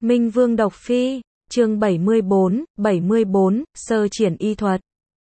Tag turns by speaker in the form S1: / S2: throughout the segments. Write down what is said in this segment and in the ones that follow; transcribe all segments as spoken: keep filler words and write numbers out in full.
S1: Minh Vương độc phi, chương bảy mươi bốn, bảy mươi bốn, sơ triển y thuật.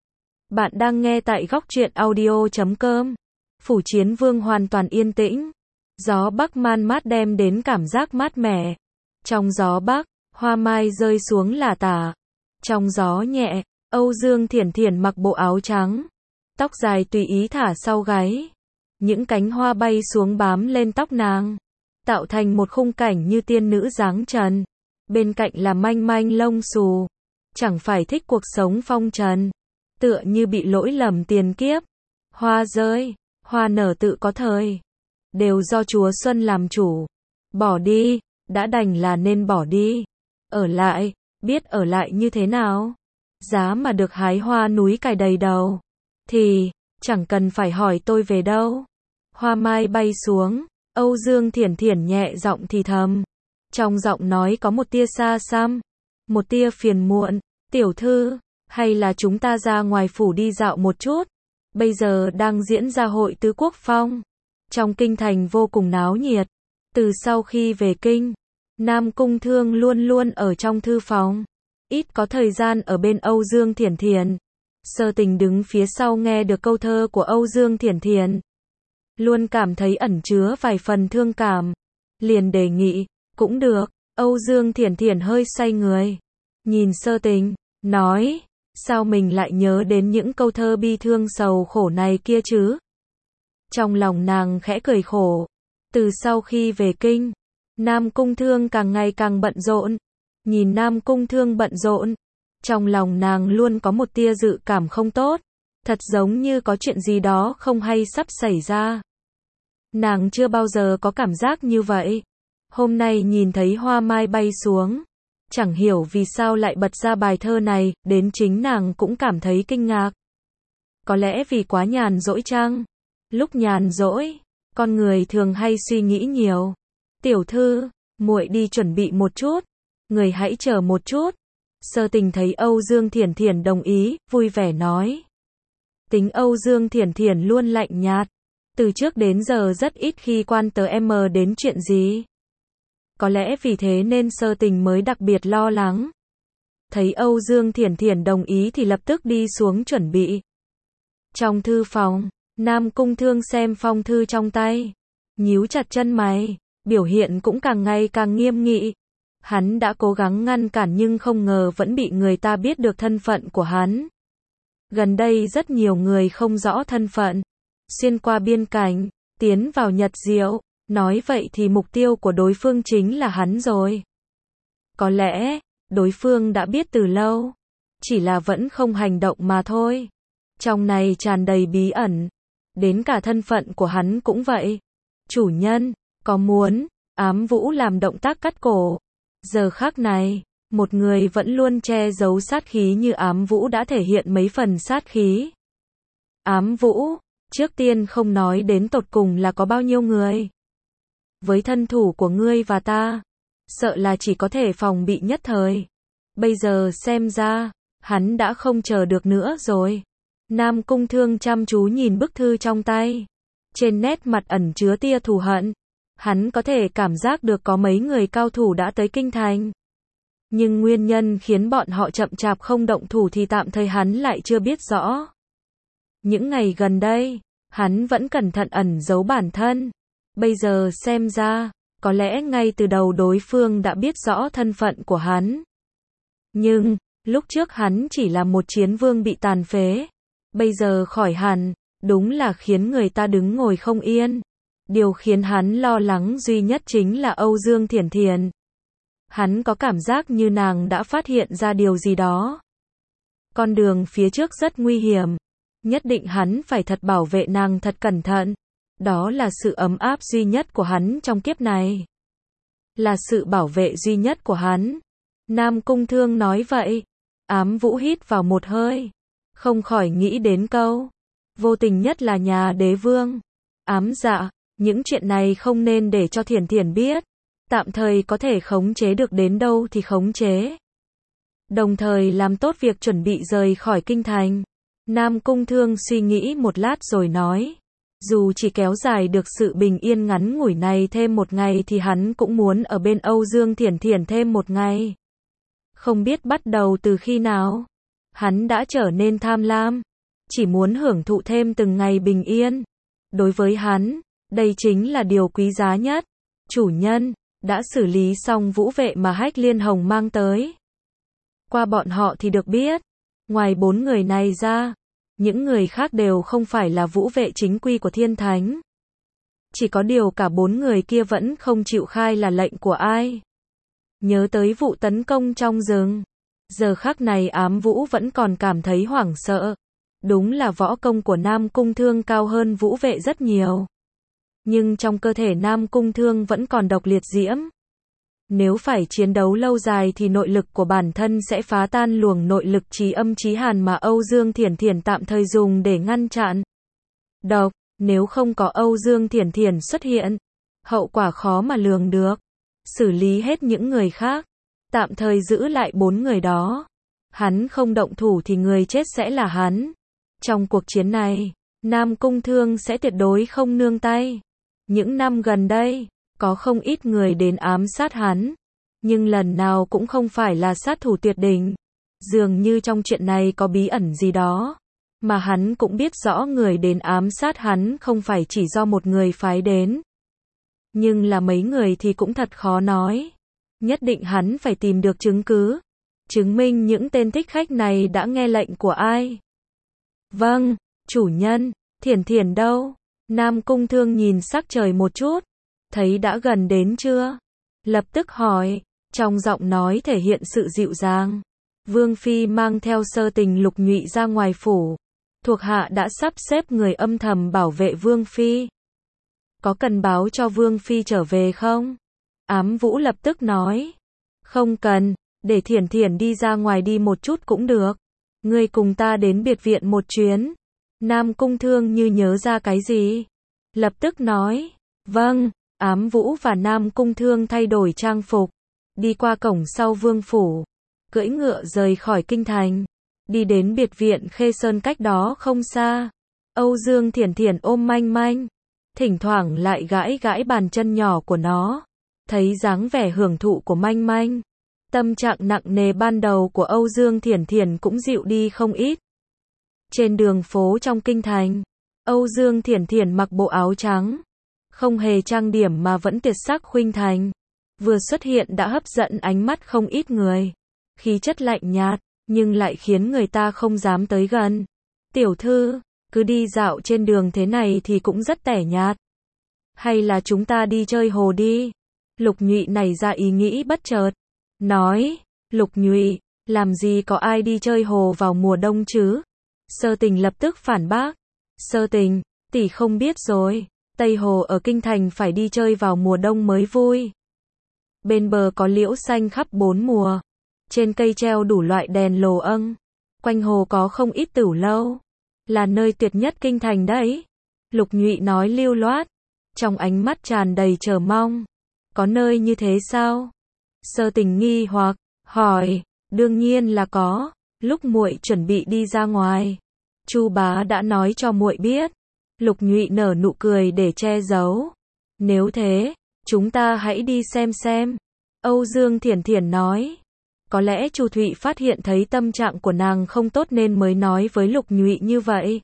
S1: Bạn đang nghe tại góc truyện audio chấm com. Phủ Chiến Vương hoàn toàn yên tĩnh. Gió bắc man mát đem đến cảm giác mát mẻ. Trong gió bắc, hoa mai rơi xuống lả tả. Trong gió nhẹ, Âu Dương Thiển Thiển mặc bộ áo trắng. Tóc dài tùy ý thả sau gáy. Những cánh hoa bay xuống bám lên tóc nàng, tạo thành một khung cảnh như tiên nữ dáng trần. Bên cạnh là manh manh lông xù. Chẳng phải thích cuộc sống phong trần. Tựa như bị lỗi lầm tiền kiếp. Hoa rơi, hoa nở tự có thời. Đều do Chúa Xuân làm chủ. Bỏ đi, đã đành là nên bỏ đi. Ở lại, biết ở lại như thế nào? Giá mà được hái hoa núi cài đầy đầu. Thì, chẳng cần phải hỏi tôi về đâu. Hoa mai bay xuống, Âu Dương Thiển Thiển nhẹ giọng thì thầm. Trong giọng nói có một tia xa xăm, một tia phiền muộn. Tiểu thư, hay là chúng ta ra ngoài phủ đi dạo một chút? Bây giờ đang diễn ra hội tứ quốc phong. Trong kinh thành vô cùng náo nhiệt. Từ sau khi về kinh, Nam Cung Thương luôn luôn ở trong thư phòng. Ít có thời gian ở bên Âu Dương Thiển Thiển. Sơ Tình đứng phía sau nghe được câu thơ của Âu Dương Thiển Thiển. Luôn cảm thấy ẩn chứa vài phần thương cảm. Liền đề nghị, cũng được. Âu Dương Thiển Thiển hơi say người. Nhìn Sơ Tình, nói, sao mình lại nhớ đến những câu thơ bi thương sầu khổ này kia chứ? Trong lòng nàng khẽ cười khổ. Từ sau khi về kinh, Nam Cung Thương càng ngày càng bận rộn. Nhìn Nam Cung Thương bận rộn, trong lòng nàng luôn có một tia dự cảm không tốt. Thật giống như có chuyện gì đó không hay sắp xảy ra. Nàng chưa bao giờ có cảm giác như vậy. Hôm nay nhìn thấy hoa mai bay xuống, chẳng hiểu vì sao lại bật ra bài thơ này, đến chính nàng cũng cảm thấy kinh ngạc. Có lẽ vì quá nhàn rỗi chăng? Lúc nhàn rỗi, con người thường hay suy nghĩ nhiều. Tiểu thư, muội đi chuẩn bị một chút, người hãy chờ một chút. Sơ Tình thấy Âu Dương Thiển Thiển đồng ý, vui vẻ nói. Tính Âu Dương Thiển Thiển luôn lạnh nhạt. Từ trước đến giờ rất ít khi quan tới em đến chuyện gì. Có lẽ vì thế nên Sơ Tình mới đặc biệt lo lắng. Thấy Âu Dương Thiển Thiển đồng ý thì lập tức đi xuống chuẩn bị. Trong thư phòng, Nam Cung Thương xem phong thư trong tay, nhíu chặt chân mày, biểu hiện cũng càng ngày càng nghiêm nghị. Hắn đã cố gắng ngăn cản nhưng không ngờ vẫn bị người ta biết được thân phận của hắn. Gần đây rất nhiều người không rõ thân phận, xuyên qua biên cảnh, tiến vào Nhật Diệu, nói vậy thì mục tiêu của đối phương chính là hắn rồi. Có lẽ, đối phương đã biết từ lâu, chỉ là vẫn không hành động mà thôi. Trong này tràn đầy bí ẩn, đến cả thân phận của hắn cũng vậy. Chủ nhân, có muốn, Ám Vũ làm động tác cắt cổ. Giờ khắc này, một người vẫn luôn che giấu sát khí như Ám Vũ đã thể hiện mấy phần sát khí. Ám Vũ, trước tiên không nói đến tột cùng là có bao nhiêu người. Với thân thủ của ngươi và ta, sợ là chỉ có thể phòng bị nhất thời. Bây giờ xem ra, hắn đã không chờ được nữa rồi. Nam Cung Thương chăm chú nhìn bức thư trong tay. Trên nét mặt ẩn chứa tia thù hận. Hắn có thể cảm giác được có mấy người cao thủ đã tới kinh thành. Nhưng nguyên nhân khiến bọn họ chậm chạp không động thủ thì tạm thời hắn lại chưa biết rõ. Những ngày gần đây, hắn vẫn cẩn thận ẩn giấu bản thân. Bây giờ xem ra, có lẽ ngay từ đầu đối phương đã biết rõ thân phận của hắn. Nhưng, lúc trước hắn chỉ là một chiến vương bị tàn phế. Bây giờ khỏi hẳn, đúng là khiến người ta đứng ngồi không yên. Điều khiến hắn lo lắng duy nhất chính là Âu Dương Thiển Thiển. Hắn có cảm giác như nàng đã phát hiện ra điều gì đó. Con đường phía trước rất nguy hiểm. Nhất định hắn phải thật bảo vệ nàng thật cẩn thận. Đó là sự ấm áp duy nhất của hắn trong kiếp này. Là sự bảo vệ duy nhất của hắn. Nam Cung Thương nói vậy. Ám Vũ hít vào một hơi. Không khỏi nghĩ đến câu. Vô tình nhất là nhà đế vương. Ám dạ, những chuyện này không nên để cho Thiển Thiển biết. Tạm thời có thể khống chế được đến đâu thì khống chế. Đồng thời làm tốt việc chuẩn bị rời khỏi kinh thành. Nam Cung Thương suy nghĩ một lát rồi nói. Dù chỉ kéo dài được sự bình yên ngắn ngủi này thêm một ngày thì hắn cũng muốn ở bên Âu Dương Thiển Thiển thêm một ngày. Không biết bắt đầu từ khi nào, hắn đã trở nên tham lam, chỉ muốn hưởng thụ thêm từng ngày bình yên. Đối với hắn, đây chính là điều quý giá nhất. Chủ nhân, đã xử lý xong vũ vệ mà Hách Liên Hồng mang tới. Qua bọn họ thì được biết, ngoài bốn người này ra, những người khác đều không phải là vũ vệ chính quy của Thiên Thánh. Chỉ có điều cả bốn người kia vẫn không chịu khai là lệnh của ai. Nhớ tới vụ tấn công trong rừng, giờ khắc này Ám Vũ vẫn còn cảm thấy hoảng sợ. Đúng là võ công của Nam Cung Thương cao hơn vũ vệ rất nhiều. Nhưng trong cơ thể Nam Cung Thương vẫn còn độc liệt diễm. Nếu phải chiến đấu lâu dài thì nội lực của bản thân sẽ phá tan luồng nội lực chí âm chí hàn mà Âu Dương Thiển Thiển tạm thời dùng để ngăn chặn độc. Nếu không có Âu Dương Thiển Thiển xuất hiện, hậu quả khó mà lường được. Xử lý hết những người khác, tạm thời giữ lại bốn người đó. Hắn không động thủ thì người chết sẽ là hắn. Trong cuộc chiến này, Nam Cung Thương sẽ tuyệt đối không nương tay. Những năm gần đây, có không ít người đến ám sát hắn, nhưng lần nào cũng không phải là sát thủ tuyệt đỉnh. Dường như trong chuyện này có bí ẩn gì đó, mà hắn cũng biết rõ người đến ám sát hắn không phải chỉ do một người phái đến. Nhưng là mấy người thì cũng thật khó nói. Nhất định hắn phải tìm được chứng cứ, chứng minh những tên thích khách này đã nghe lệnh của ai. Vâng, chủ nhân, Thiển Thiển đâu? Nam Cung Thương nhìn sắc trời một chút, thấy đã gần đến chưa? Lập tức hỏi, trong giọng nói thể hiện sự dịu dàng. Vương Phi mang theo Sơ Tình Lục Nhụy ra ngoài phủ. Thuộc hạ đã sắp xếp người âm thầm bảo vệ Vương Phi. Có cần báo cho Vương Phi trở về không? Ám Vũ lập tức nói. Không cần, để Thiển Thiển đi ra ngoài đi một chút cũng được. Ngươi cùng ta đến biệt viện một chuyến. Nam Cung Thương như nhớ ra cái gì, lập tức nói. Vâng. Ám Vũ và Nam Cung Thương thay đổi trang phục, đi qua cổng sau vương phủ, cưỡi ngựa rời khỏi kinh thành, đi đến biệt viện Khê Sơn cách đó không xa. Âu Dương Thiển Thiển ôm Manh Manh, thỉnh thoảng lại gãi gãi bàn chân nhỏ của nó. Thấy dáng vẻ hưởng thụ của Manh Manh, tâm trạng nặng nề ban đầu của Âu Dương Thiển Thiển cũng dịu đi không ít. Trên đường phố trong kinh thành, Âu Dương Thiển Thiển mặc bộ áo trắng, không hề trang điểm mà vẫn tuyệt sắc khuynh thành. Vừa xuất hiện đã hấp dẫn ánh mắt không ít người. Khí chất lạnh nhạt, nhưng lại khiến người ta không dám tới gần. Tiểu thư, cứ đi dạo trên đường thế này thì cũng rất tẻ nhạt. Hay là chúng ta đi chơi hồ đi? Lục Nhụy nảy ra ý nghĩ bất chợt. Nói, Lục Nhụy, làm gì có ai đi chơi hồ vào mùa đông chứ? Sơ Tình lập tức phản bác. Sơ Tình, tỷ không biết rồi. Tây Hồ ở kinh thành phải đi chơi vào mùa đông mới vui. Bên bờ có liễu xanh khắp bốn mùa. Trên cây treo đủ loại đèn lồ âng. Quanh hồ có không ít tửu lâu. Là nơi tuyệt nhất kinh thành đấy. Lục Nhụy nói lưu loát, trong ánh mắt tràn đầy chờ mong. Có nơi như thế sao? Sơ Tình nghi hoặc hỏi. Đương nhiên là có. Lúc muội chuẩn bị đi ra ngoài, Chu bá đã nói cho muội biết. Lục Nhụy nở nụ cười để che giấu. Nếu thế, chúng ta hãy đi xem xem. Âu Dương Thiển Thiển nói. Có lẽ Chu Thụy phát hiện thấy tâm trạng của nàng không tốt nên mới nói với Lục Nhụy như vậy.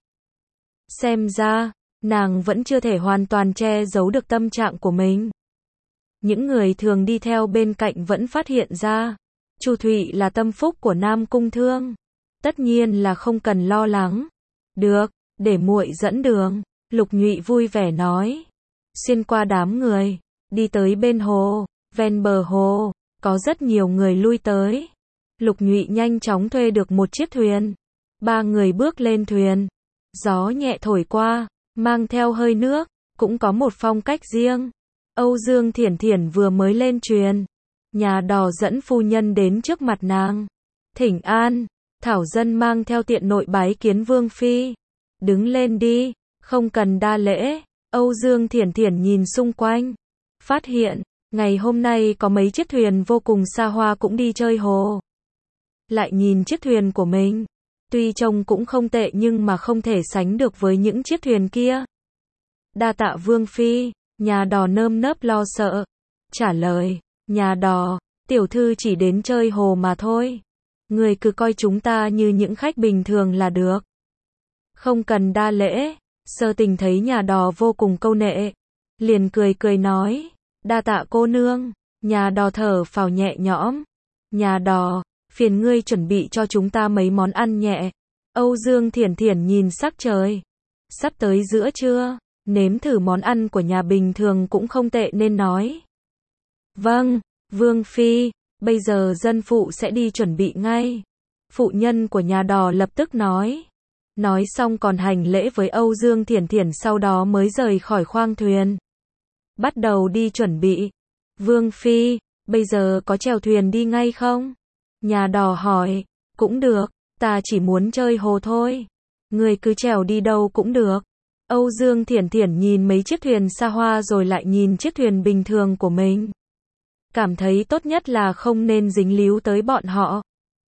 S1: Xem ra, nàng vẫn chưa thể hoàn toàn che giấu được tâm trạng của mình. Những người thường đi theo bên cạnh vẫn phát hiện ra. Chu Thụy là tâm phúc của Nam Cung Thương. Tất nhiên là không cần lo lắng. Được, để muội dẫn đường. Lục Nhụy vui vẻ nói. Xuyên qua đám người, đi tới bên hồ. Ven bờ hồ, có rất nhiều người lui tới. Lục Nhụy nhanh chóng thuê được một chiếc thuyền. Ba người bước lên thuyền. Gió nhẹ thổi qua, mang theo hơi nước, cũng có một phong cách riêng. Âu Dương Thiển Thiển vừa mới lên thuyền. Nhà đò dẫn phu nhân đến trước mặt nàng. Thỉnh an, Thảo Dân mang theo tiện nội bái kiến Vương Phi. Đứng lên đi, không cần đa lễ. Âu Dương Thiển Thiển nhìn xung quanh, phát hiện, ngày hôm nay có mấy chiếc thuyền vô cùng xa hoa cũng đi chơi hồ. Lại nhìn chiếc thuyền của mình, tuy trông cũng không tệ nhưng mà không thể sánh được với những chiếc thuyền kia. Đa tạ Vương Phi, nhà đò nơm nớp lo sợ. Trả lời, nhà đò, tiểu thư chỉ đến chơi hồ mà thôi. Người cứ coi chúng ta như những khách bình thường là được. Không cần đa lễ. Sơ Tình thấy nhà đò vô cùng câu nệ, liền cười cười nói, đa tạ cô nương. Nhà đò thở phào nhẹ nhõm. Nhà đò, phiền ngươi chuẩn bị cho chúng ta mấy món ăn nhẹ. Âu Dương Thiển Thiển nhìn sắc trời. Sắp tới giữa trưa, nếm thử món ăn của nhà bình thường cũng không tệ nên nói. Vâng, Vương Phi, bây giờ dân phụ sẽ đi chuẩn bị ngay. Phụ nhân của nhà đò lập tức nói. Nói xong còn hành lễ với Âu Dương Thiển Thiển, sau đó mới rời khỏi khoang thuyền. Bắt đầu đi chuẩn bị. Vương Phi, bây giờ có chèo thuyền đi ngay không? Nhà đò hỏi. Cũng được, ta chỉ muốn chơi hồ thôi. Người cứ chèo đi đâu cũng được. Âu Dương Thiển Thiển nhìn mấy chiếc thuyền xa hoa rồi lại nhìn chiếc thuyền bình thường của mình. Cảm thấy tốt nhất là không nên dính líu tới bọn họ.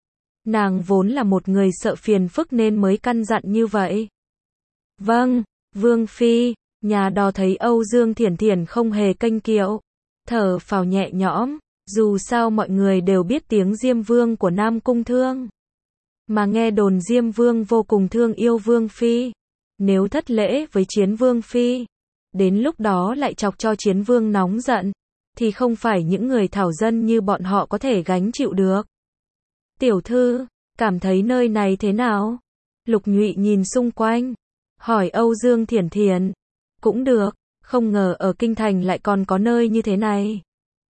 S1: Nàng vốn là một người sợ phiền phức nên mới căn dặn như vậy. Vâng, Vương Phi. Nhà đò thấy Âu Dương Thiển Thiển không hề kênh kiệu, thở phào nhẹ nhõm. Dù sao mọi người đều biết tiếng Diêm Vương của Nam Cung Thương, mà nghe đồn Diêm Vương vô cùng thương yêu Vương Phi. Nếu thất lễ với Chiến Vương Phi, đến lúc đó lại chọc cho Chiến Vương nóng giận, thì không phải những người thảo dân như bọn họ có thể gánh chịu được. Tiểu thư, cảm thấy nơi này thế nào? Lục Nhụy nhìn xung quanh, hỏi Âu Dương Thiển Thiển. Cũng được, không ngờ ở Kinh Thành lại còn có nơi như thế này.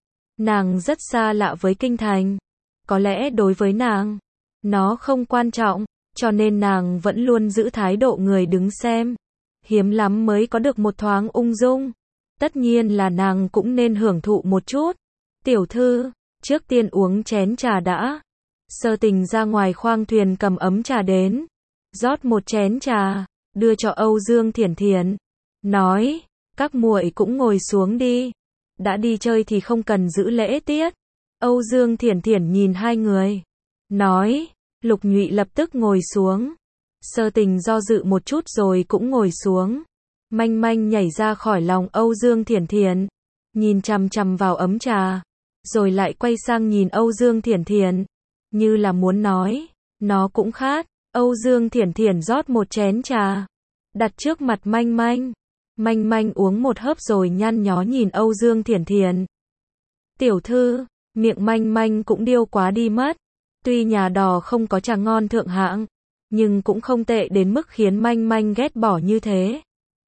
S1: Nàng rất xa lạ với Kinh Thành. Có lẽ đối với nàng, nó không quan trọng, cho nên nàng vẫn luôn giữ thái độ người đứng xem. Hiếm lắm mới có được một thoáng ung dung. Tất nhiên là nàng cũng nên hưởng thụ một chút. Tiểu thư, trước tiên uống chén trà đã. Sơ Tình ra ngoài khoang thuyền cầm ấm trà đến, rót một chén trà, đưa cho Âu Dương Thiển Thiển. Nói, các muội cũng ngồi xuống đi. Đã đi chơi thì không cần giữ lễ tiết. Âu Dương Thiển Thiển nhìn hai người, nói. Lục Nhụy lập tức ngồi xuống. Sơ Tình do dự một chút rồi cũng ngồi xuống. Manh Manh nhảy ra khỏi lòng Âu Dương Thiển Thiển, nhìn chằm chằm vào ấm trà, rồi lại quay sang nhìn Âu Dương Thiển Thiển, như là muốn nói, nó cũng khát. Âu Dương Thiển Thiển rót một chén trà, đặt trước mặt Manh Manh. Manh Manh uống một hớp rồi nhăn nhó nhìn Âu Dương Thiển Thiển. Tiểu thư, miệng Manh Manh cũng điêu quá đi mất. Tuy nhà đò không có trà ngon thượng hạng, nhưng cũng không tệ đến mức khiến Manh Manh ghét bỏ như thế.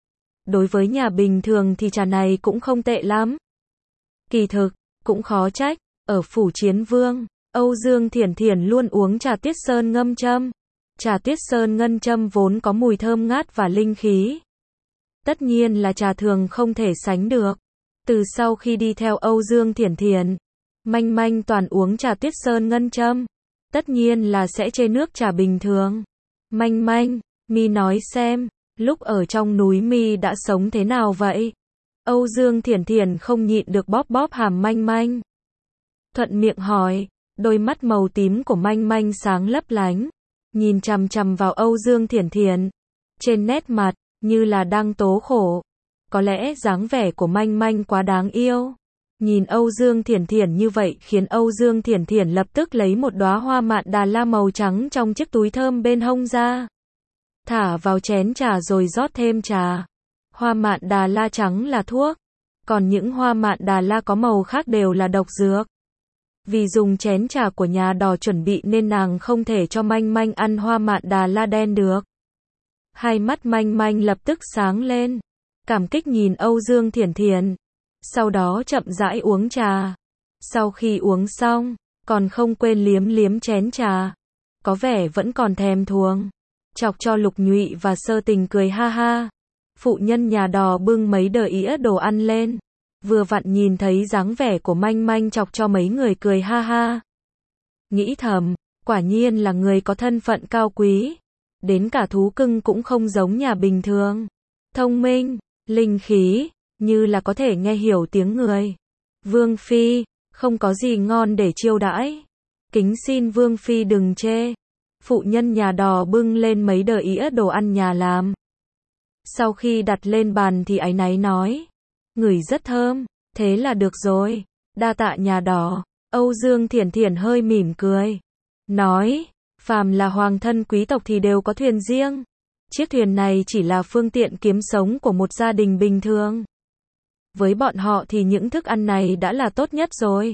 S1: Đối với nhà bình thường thì trà này cũng không tệ lắm. Kỳ thực, cũng khó trách, ở phủ Chiến Vương, Âu Dương Thiển Thiển luôn uống trà Tuyết Sơn ngâm châm. Trà Tuyết Sơn ngâm châm vốn có mùi thơm ngát và linh khí. Tất nhiên là trà thường không thể sánh được. Từ sau khi đi theo Âu Dương Thiển Thiển, Manh Manh toàn uống trà Tuyết Sơn ngâm châm. Tất nhiên là sẽ chê nước trà bình thường. Manh Manh, mi nói xem, lúc ở trong núi mi đã sống thế nào vậy? Âu Dương Thiển Thiển không nhịn được bóp bóp hàm Manh Manh. Thuận miệng hỏi, đôi mắt màu tím của Manh Manh sáng lấp lánh, nhìn chằm chằm vào Âu Dương Thiển Thiển. Trên nét mặt, như là đang tố khổ. Có lẽ dáng vẻ của Manh Manh quá đáng yêu. Nhìn Âu Dương Thiển Thiển như vậy khiến Âu Dương Thiển Thiển lập tức lấy một đóa hoa mạn đà la màu trắng trong chiếc túi thơm bên hông ra, thả vào chén trà rồi rót thêm trà. Hoa mạn đà la trắng là thuốc, còn những hoa mạn đà la có màu khác đều là độc dược. Vì dùng chén trà của nhà đò chuẩn bị nên nàng không thể cho Manh Manh ăn hoa mạn đà la đen được. Hai mắt Manh Manh lập tức sáng lên, cảm kích nhìn Âu Dương Thiển Thiển. Sau đó chậm rãi uống trà. Sau khi uống xong, còn không quên liếm liếm chén trà. Có vẻ vẫn còn thèm thuồng. Chọc cho Lục Nhụy và Sơ Tình cười ha ha. Phụ nhân nhà đò bưng mấy đờ ĩa đồ ăn lên. Vừa vặn nhìn thấy dáng vẻ của Manh Manh chọc cho mấy người cười ha ha. Nghĩ thầm, quả nhiên là người có thân phận cao quý. Đến cả thú cưng cũng không giống nhà bình thường. Thông minh, linh khí, như là có thể nghe hiểu tiếng người. Vương Phi, không có gì ngon để chiêu đãi. Kính xin Vương Phi đừng chê. Phụ nhân nhà đò bưng lên mấy đờ ĩa đồ ăn nhà làm. Sau khi đặt lên bàn thì áy náy nói. Ngửi rất thơm, thế là được rồi. Đa tạ nhà đỏ. Âu Dương Thiển Thiển hơi mỉm cười. Nói, phàm là hoàng thân quý tộc thì đều có thuyền riêng. Chiếc thuyền này chỉ là phương tiện kiếm sống của một gia đình bình thường. Với bọn họ thì những thức ăn này đã là tốt nhất rồi.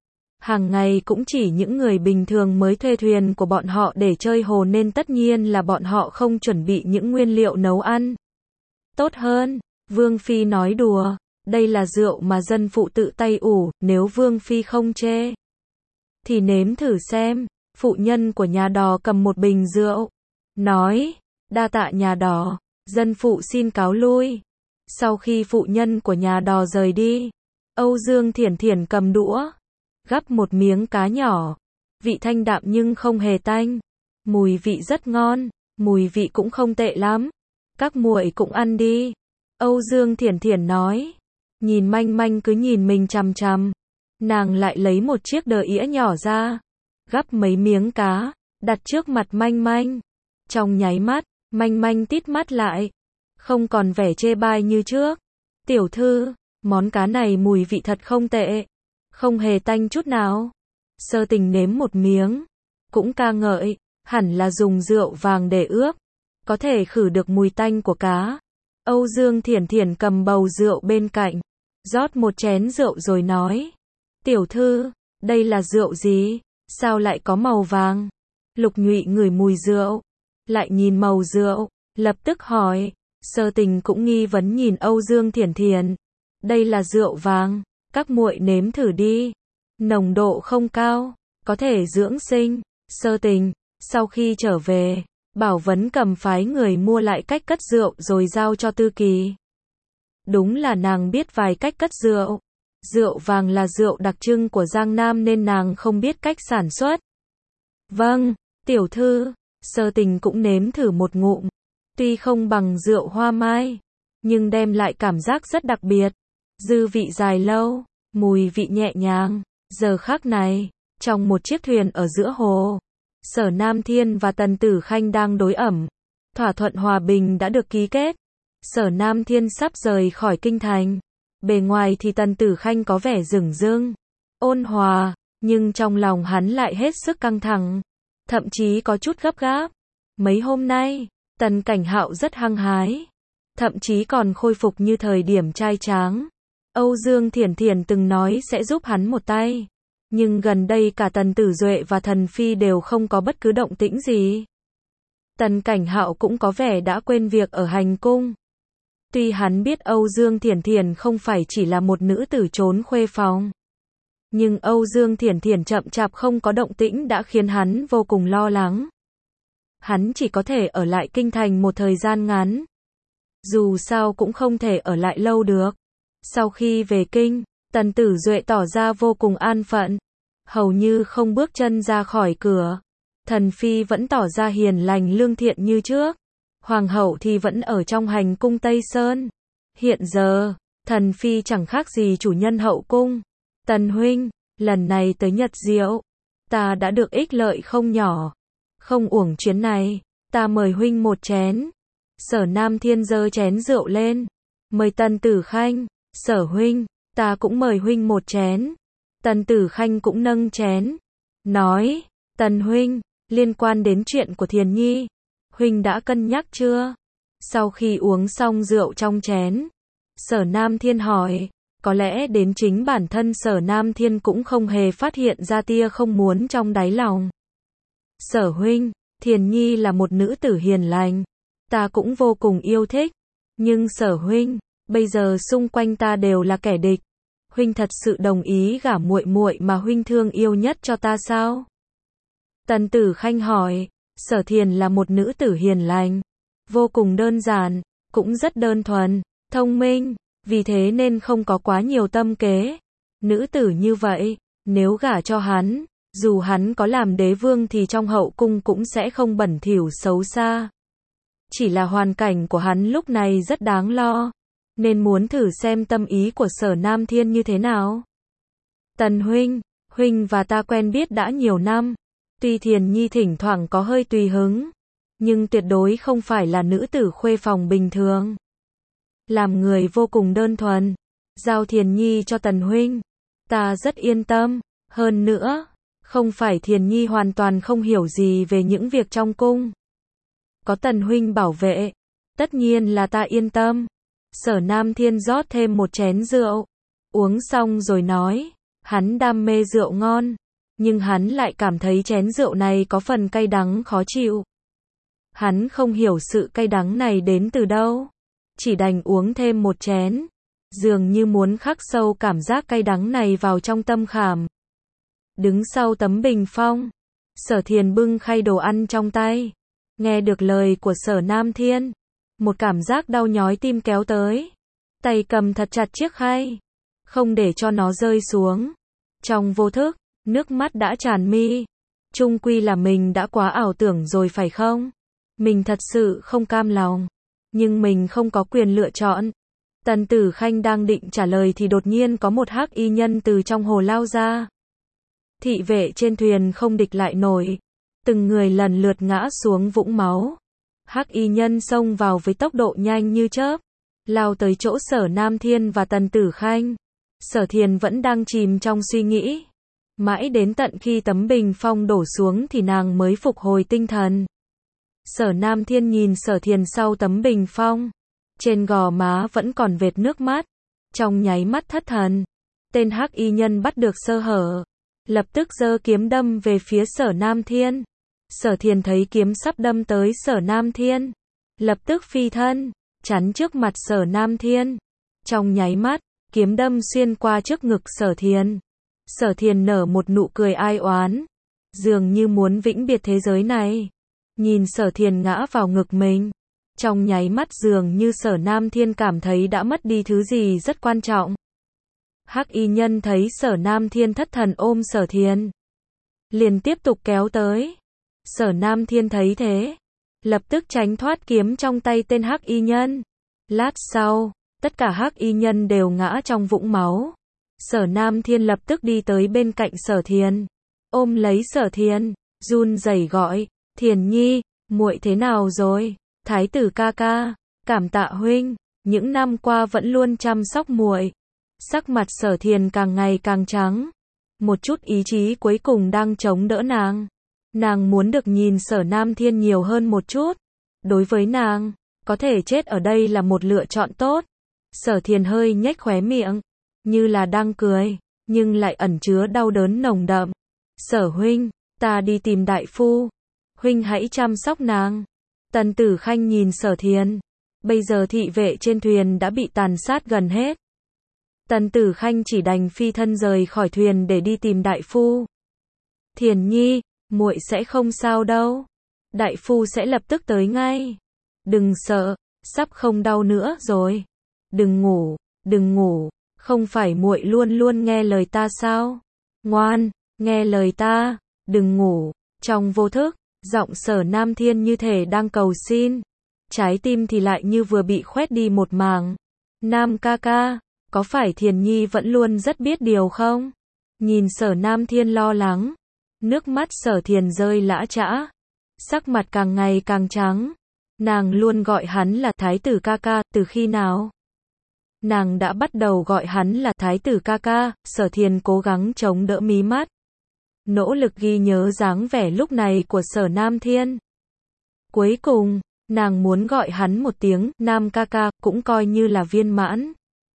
S1: Hàng ngày cũng chỉ những người bình thường mới thuê thuyền của bọn họ để chơi hồ nên tất nhiên là bọn họ không chuẩn bị những nguyên liệu nấu ăn tốt hơn. Vương Phi nói đùa, đây là rượu mà dân phụ tự tay ủ, nếu Vương Phi không chê thì nếm thử xem. Phụ nhân của nhà đò cầm một bình rượu, nói, đa tạ nhà đò, dân phụ xin cáo lui. Sau khi phụ nhân của nhà đò rời đi, Âu Dương Thiển Thiển cầm đũa, gắp một miếng cá nhỏ, vị thanh đạm nhưng không hề tanh, mùi vị rất ngon, mùi vị cũng không tệ lắm, các muội cũng ăn đi. Âu Dương Thiển Thiển nói, nhìn Manh Manh cứ nhìn mình chằm chằm, nàng lại lấy một chiếc đờ ĩa nhỏ ra, gắp mấy miếng cá, đặt trước mặt Manh Manh. Trong nháy mắt, Manh Manh tít mắt lại, không còn vẻ chê bai như trước. Tiểu thư, món cá này mùi vị thật không tệ, không hề tanh chút nào. Sơ Tình nếm một miếng, cũng ca ngợi, hẳn là dùng rượu vàng để ướp, có thể khử được mùi tanh của cá. Âu Dương Thiển Thiển cầm bầu rượu bên cạnh, rót một chén rượu rồi nói, tiểu thư, đây là rượu gì, sao lại có màu vàng? Lục Nhụy ngửi mùi rượu, lại nhìn màu rượu, lập tức hỏi. Sơ Tình cũng nghi vấn nhìn Âu Dương Thiển Thiển, đây là rượu vàng, các muội nếm thử đi, nồng độ không cao, có thể dưỡng sinh. Sơ Tình, sau khi trở về, Bảo Vấn cầm phái người mua lại cách cất rượu rồi giao cho Tư Kỳ. Đúng là nàng biết vài cách cất rượu. Rượu vàng là rượu đặc trưng của Giang Nam nên nàng không biết cách sản xuất. Vâng, tiểu thư. Sơ Tình cũng nếm thử một ngụm. Tuy không bằng rượu hoa mai, nhưng đem lại cảm giác rất đặc biệt. Dư vị dài lâu, mùi vị nhẹ nhàng. Giờ khắc này, trong một chiếc thuyền ở giữa hồ, Sở Nam Thiên và Tần Tử Khanh đang đối ẩm. Thỏa thuận hòa bình đã được ký kết. Sở Nam Thiên sắp rời khỏi kinh thành. Bề ngoài thì Tần Tử Khanh có vẻ dửng dưng, ôn hòa, nhưng trong lòng hắn lại hết sức căng thẳng, thậm chí có chút gấp gáp. Mấy hôm nay, Tần Cảnh Hạo rất hăng hái, thậm chí còn khôi phục như thời điểm trai tráng. Âu Dương Thiển Thiển từng nói sẽ giúp hắn một tay, nhưng gần đây cả Tần Tử Duệ và Thần Phi đều không có bất cứ động tĩnh gì. Tần Cảnh Hạo cũng có vẻ đã quên việc ở hành cung. Tuy hắn biết Âu Dương Thiển Thiển không phải chỉ là một nữ tử trốn khuê phòng, nhưng Âu Dương Thiển Thiển chậm chạp không có động tĩnh đã khiến hắn vô cùng lo lắng. Hắn chỉ có thể ở lại kinh thành một thời gian ngắn. Dù sao cũng không thể ở lại lâu được. Sau khi về kinh, Tần Tử Duệ tỏ ra vô cùng an phận, hầu như không bước chân ra khỏi cửa. Thần Phi vẫn tỏ ra hiền lành lương thiện như trước. Hoàng hậu thì vẫn ở trong hành cung Tây Sơn. Hiện giờ, Thần Phi chẳng khác gì chủ nhân hậu cung. Tần huynh, lần này tới Nhật Diệu, ta đã được ích lợi không nhỏ. Không uổng chuyến này, ta mời huynh một chén. Sở Nam Thiên giơ chén rượu lên, mời Tần Tử Khanh. Sở huynh, ta cũng mời huynh một chén. Tần Tử Khanh cũng nâng chén, nói, Tần huynh, liên quan đến chuyện của Thiền Nhi, huynh đã cân nhắc chưa? Sau khi uống xong rượu trong chén, Sở Nam Thiên hỏi, có lẽ đến chính bản thân Sở Nam Thiên cũng không hề phát hiện ra tia không muốn trong đáy lòng. Sở huynh, Thiền Nhi là một nữ tử hiền lành, ta cũng vô cùng yêu thích, nhưng Sở huynh, bây giờ xung quanh ta đều là kẻ địch. Huynh thật sự đồng ý gả muội muội mà huynh thương yêu nhất cho ta sao? Tần Tử Khanh hỏi. Sở Thiền là một nữ tử hiền lành, vô cùng đơn giản, cũng rất đơn thuần, thông minh, vì thế nên không có quá nhiều tâm kế. Nữ tử như vậy, nếu gả cho hắn, dù hắn có làm đế vương thì trong hậu cung cũng sẽ không bẩn thỉu xấu xa. Chỉ là hoàn cảnh của hắn lúc này rất đáng lo, nên muốn thử xem tâm ý của Sở Nam Thiên như thế nào. Tần huynh, huynh và ta quen biết đã nhiều năm. Tuy Thiền Nhi thỉnh thoảng có hơi tùy hứng, nhưng tuyệt đối không phải là nữ tử khuê phòng bình thường. Làm người vô cùng đơn thuần. Giao Thiền Nhi cho Tần huynh. Ta rất yên tâm. Hơn nữa, không phải Thiền Nhi hoàn toàn không hiểu gì về những việc trong cung. Có Tần huynh bảo vệ, tất nhiên là ta yên tâm. Sở Nam Thiên rót thêm một chén rượu. Uống xong rồi nói, hắn đam mê rượu ngon, nhưng hắn lại cảm thấy chén rượu này có phần cay đắng khó chịu. Hắn không hiểu sự cay đắng này đến từ đâu, chỉ đành uống thêm một chén, dường như muốn khắc sâu cảm giác cay đắng này vào trong tâm khảm. Đứng sau tấm bình phong, Sở Thiền bưng khay đồ ăn trong tay, nghe được lời của Sở Nam Thiên, một cảm giác đau nhói tim kéo tới, tay cầm thật chặt chiếc khay, không để cho nó rơi xuống. Trong vô thức, nước mắt đã tràn mi. Chung quy là mình đã quá ảo tưởng rồi phải không? Mình thật sự không cam lòng, nhưng mình không có quyền lựa chọn. Tần Tử Khanh đang định trả lời thì đột nhiên có một hắc y nhân từ trong hồ lao ra. Thị vệ trên thuyền không địch lại nổi, từng người lần lượt ngã xuống vũng máu. Hắc y nhân xông vào với tốc độ nhanh như chớp, lao tới chỗ Sở Nam Thiên và Tần Tử Khanh. Sở Thiền vẫn đang chìm trong suy nghĩ. Mãi đến tận khi tấm bình phong đổ xuống thì nàng mới phục hồi tinh thần. Sở Nam Thiên nhìn Sở Thiền sau tấm bình phong. Trên gò má vẫn còn vệt nước mắt. Trong nháy mắt thất thần. Tên hắc y nhân bắt được sơ hở, lập tức giơ kiếm đâm về phía Sở Nam Thiên. Sở Thiền thấy kiếm sắp đâm tới Sở Nam Thiên, lập tức phi thân, chắn trước mặt Sở Nam Thiên. Trong nháy mắt, kiếm đâm xuyên qua trước ngực Sở Thiền. Sở Thiền nở một nụ cười ai oán, dường như muốn vĩnh biệt thế giới này. Nhìn Sở Thiền ngã vào ngực mình, trong nháy mắt dường như Sở Nam Thiên cảm thấy đã mất đi thứ gì rất quan trọng. Hắc y nhân thấy Sở Nam Thiên thất thần ôm Sở Thiền, liền tiếp tục kéo tới. Sở Nam Thiên thấy thế, lập tức tránh thoát kiếm trong tay tên hắc y nhân. Lát sau, tất cả hắc y nhân đều ngã trong vũng máu. Sở Nam Thiên lập tức đi tới bên cạnh Sở Thiền, ôm lấy Sở Thiền, run rẩy gọi, Thiền Nhi, muội thế nào rồi? Thái tử ca ca, cảm tạ huynh, những năm qua vẫn luôn chăm sóc muội. Sắc mặt Sở Thiền càng ngày càng trắng, một chút ý chí cuối cùng đang chống đỡ nàng. Nàng muốn được nhìn Sở Nam Thiên nhiều hơn một chút. Đối với nàng, có thể chết ở đây là một lựa chọn tốt. Sở Thiền hơi nhếch khóe miệng, như là đang cười, nhưng lại ẩn chứa đau đớn nồng đậm. Sở huynh, ta đi tìm đại phu. Huynh hãy chăm sóc nàng. Tần Tử Khanh nhìn Sở Thiền. Bây giờ thị vệ trên thuyền đã bị tàn sát gần hết. Tần Tử Khanh chỉ đành phi thân rời khỏi thuyền để đi tìm đại phu. Thiền Nhi, muội sẽ không sao đâu. Đại phu sẽ lập tức tới ngay. Đừng sợ, sắp không đau nữa rồi. Đừng ngủ, đừng ngủ, không phải muội luôn luôn nghe lời ta sao? Ngoan, nghe lời ta, đừng ngủ. Trong vô thức, giọng Sở Nam Thiên như thể đang cầu xin, trái tim thì lại như vừa bị khoét đi một mảng. Nam ca ca, có phải Thiền Nhi vẫn luôn rất biết điều không? Nhìn Sở Nam Thiên lo lắng, nước mắt Sở Thiền rơi lã chã, sắc mặt càng ngày càng trắng. Nàng luôn gọi hắn là Thái tử ca ca, từ khi nào? Nàng đã bắt đầu gọi hắn là Thái tử ca ca. Sở Thiền cố gắng chống đỡ mí mắt, nỗ lực ghi nhớ dáng vẻ lúc này của Sở Nam Thiên. Cuối cùng, nàng muốn gọi hắn một tiếng Nam ca ca, cũng coi như là viên mãn.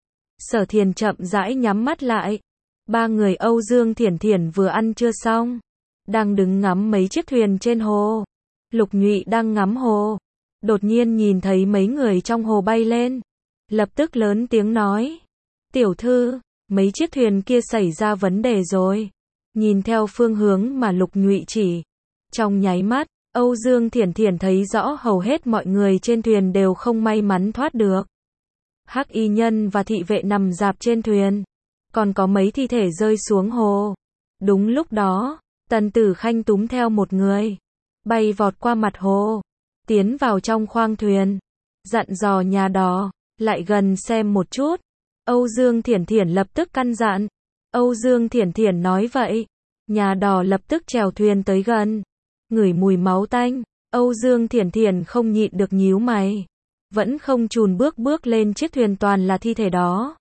S1: Sở Thiền chậm rãi nhắm mắt lại. Ba người Âu Dương Thiển Thiển vừa ăn trưa xong, đang đứng ngắm mấy chiếc thuyền trên hồ. Lục Nhụy đang ngắm hồ, đột nhiên nhìn thấy mấy người trong hồ bay lên, lập tức lớn tiếng nói, tiểu thư, mấy chiếc thuyền kia xảy ra vấn đề rồi. Nhìn theo phương hướng mà Lục Nhụy chỉ, trong nháy mắt, Âu Dương Thiển Thiển thấy rõ hầu hết mọi người trên thuyền đều không may mắn thoát được. Hắc y nhân và thị vệ nằm rạp trên thuyền, còn có mấy thi thể rơi xuống hồ. Đúng lúc đó, Tần Tử Khanh túm theo một người, bay vọt qua mặt hồ, tiến vào trong khoang thuyền, dặn dò nhà đò, lại gần xem một chút. Âu Dương Thiển Thiển lập tức căn dặn. Âu Dương Thiển Thiển nói vậy, nhà đò lập tức chèo thuyền tới gần, ngửi mùi máu tanh. Âu Dương Thiển Thiển không nhịn được nhíu mày. Vẫn không chùn bước bước lên chiếc thuyền toàn là thi thể đó.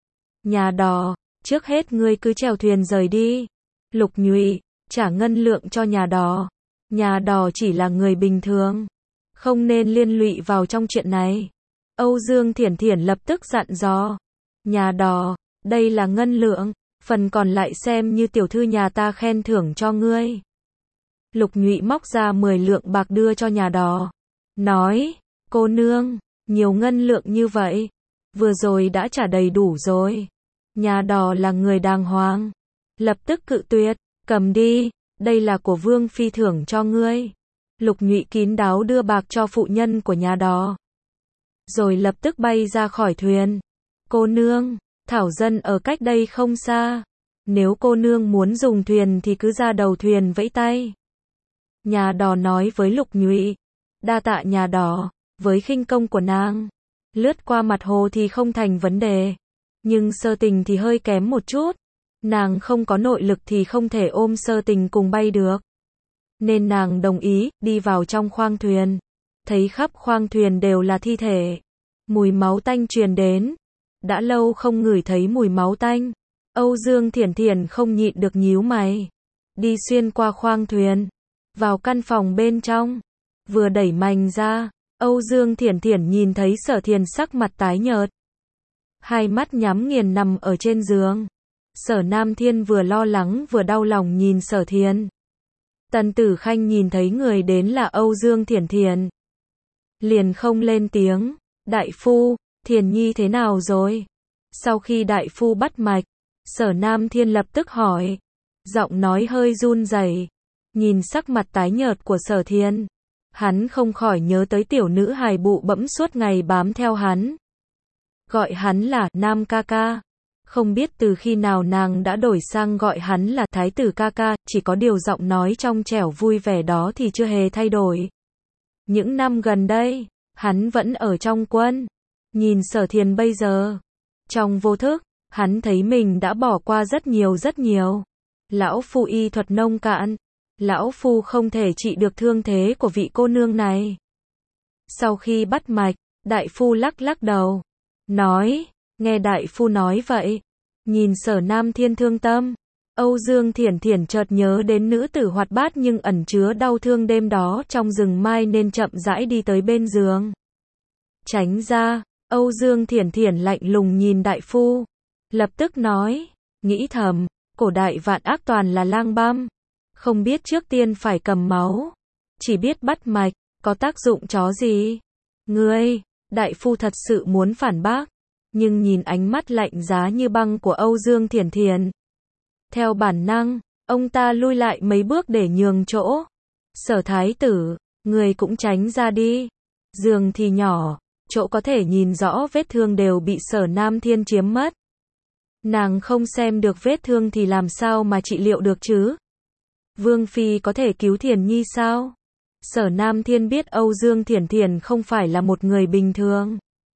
S1: Nhà đò, trước hết ngươi cứ chèo thuyền rời đi. Lục Nhụy, trả ngân lượng cho nhà đò. Nhà đò chỉ là người bình thường, không nên liên lụy vào trong chuyện này. Âu Dương Thiển Thiển lập tức dặn dò. Nhà đò, đây là ngân lượng, phần còn lại xem như tiểu thư nhà ta khen thưởng cho ngươi. Lục Nhụy móc ra mười lượng bạc đưa cho nhà đò. Nói, cô nương, nhiều ngân lượng như vậy, vừa rồi đã trả đầy đủ rồi. Nhà đò là người đàng hoàng, lập tức cự tuyệt, cầm đi, đây là của Vương Phi thưởng cho ngươi. Lục Nhụy kín đáo đưa bạc cho phụ nhân của nhà đò. Rồi lập tức bay ra khỏi thuyền. Cô nương, Thảo Dân ở cách đây không xa. Nếu cô nương muốn dùng thuyền thì cứ ra đầu thuyền vẫy tay. Nhà đò nói với Lục Nhụy. Đa tạ nhà đò, với khinh công của nàng, lướt qua mặt hồ thì không thành vấn đề. Nhưng Sơ Tình thì hơi kém một chút. Nàng không có nội lực thì không thể ôm Sơ Tình cùng bay được. Nên nàng đồng ý, đi vào trong khoang thuyền. Thấy khắp khoang thuyền đều là thi thể. Mùi máu tanh truyền đến. Đã lâu không ngửi thấy mùi máu tanh. Âu Dương Thiển Thiển không nhịn được nhíu mày. Đi xuyên qua khoang thuyền. Vào căn phòng bên trong. Vừa đẩy mành ra, Âu Dương Thiển Thiển nhìn thấy Sở Thiền sắc mặt tái nhợt. Hai mắt nhắm nghiền nằm ở trên giường. Sở Nam Thiên vừa lo lắng vừa đau lòng nhìn Sở Thiền. Tần Tử Khanh nhìn thấy người đến là Âu Dương Thiển Thiển. Liền không lên tiếng. Đại phu, Thiền Nhi thế nào rồi? Sau khi đại phu bắt mạch, Sở Nam Thiên lập tức hỏi. Giọng nói hơi run rẩy. Nhìn sắc mặt tái nhợt của Sở Thiền, hắn không khỏi nhớ tới tiểu nữ hài bụ bẫm suốt ngày bám theo hắn. Gọi hắn là Nam ca ca. Không biết từ khi nào nàng đã đổi sang gọi hắn là Thái tử ca ca, chỉ có điều giọng nói trong trẻo vui vẻ đó thì chưa hề thay đổi. Những năm gần đây, hắn vẫn ở trong quân. Nhìn Sở Thiền bây giờ, trong vô thức, hắn thấy mình đã bỏ qua rất nhiều rất nhiều. Lão phu y thuật nông cạn, lão phu không thể trị được thương thế của vị cô nương này. Sau khi bắt mạch, đại phu lắc lắc đầu, nói, nghe đại phu nói vậy, nhìn Sở Nam Thiên thương tâm, Âu Dương Thiển Thiển chợt nhớ đến nữ tử hoạt bát nhưng ẩn chứa đau thương đêm đó trong rừng mai nên chậm rãi đi tới bên giường. Tránh ra, Âu Dương Thiển Thiển lạnh lùng nhìn đại phu, lập tức nói, nghĩ thầm, cổ đại vạn ác toàn là lang băm, không biết trước tiên phải cầm máu, chỉ biết bắt mạch, có tác dụng chó gì. Ngươi, đại phu thật sự muốn phản bác, nhưng nhìn ánh mắt lạnh giá như băng của Âu Dương Thiển Thiển. Theo bản năng, ông ta lui lại mấy bước để nhường chỗ. Sở thái tử, người cũng tránh ra đi. Giường thì nhỏ, chỗ có thể nhìn rõ vết thương đều bị Sở Nam Thiên chiếm mất. Nàng không xem được vết thương thì làm sao mà trị liệu được chứ? Vương Phi có thể cứu Thiền Nhi sao? Sở Nam Thiên biết Âu Dương Thiển Thiển không phải là một người bình thường.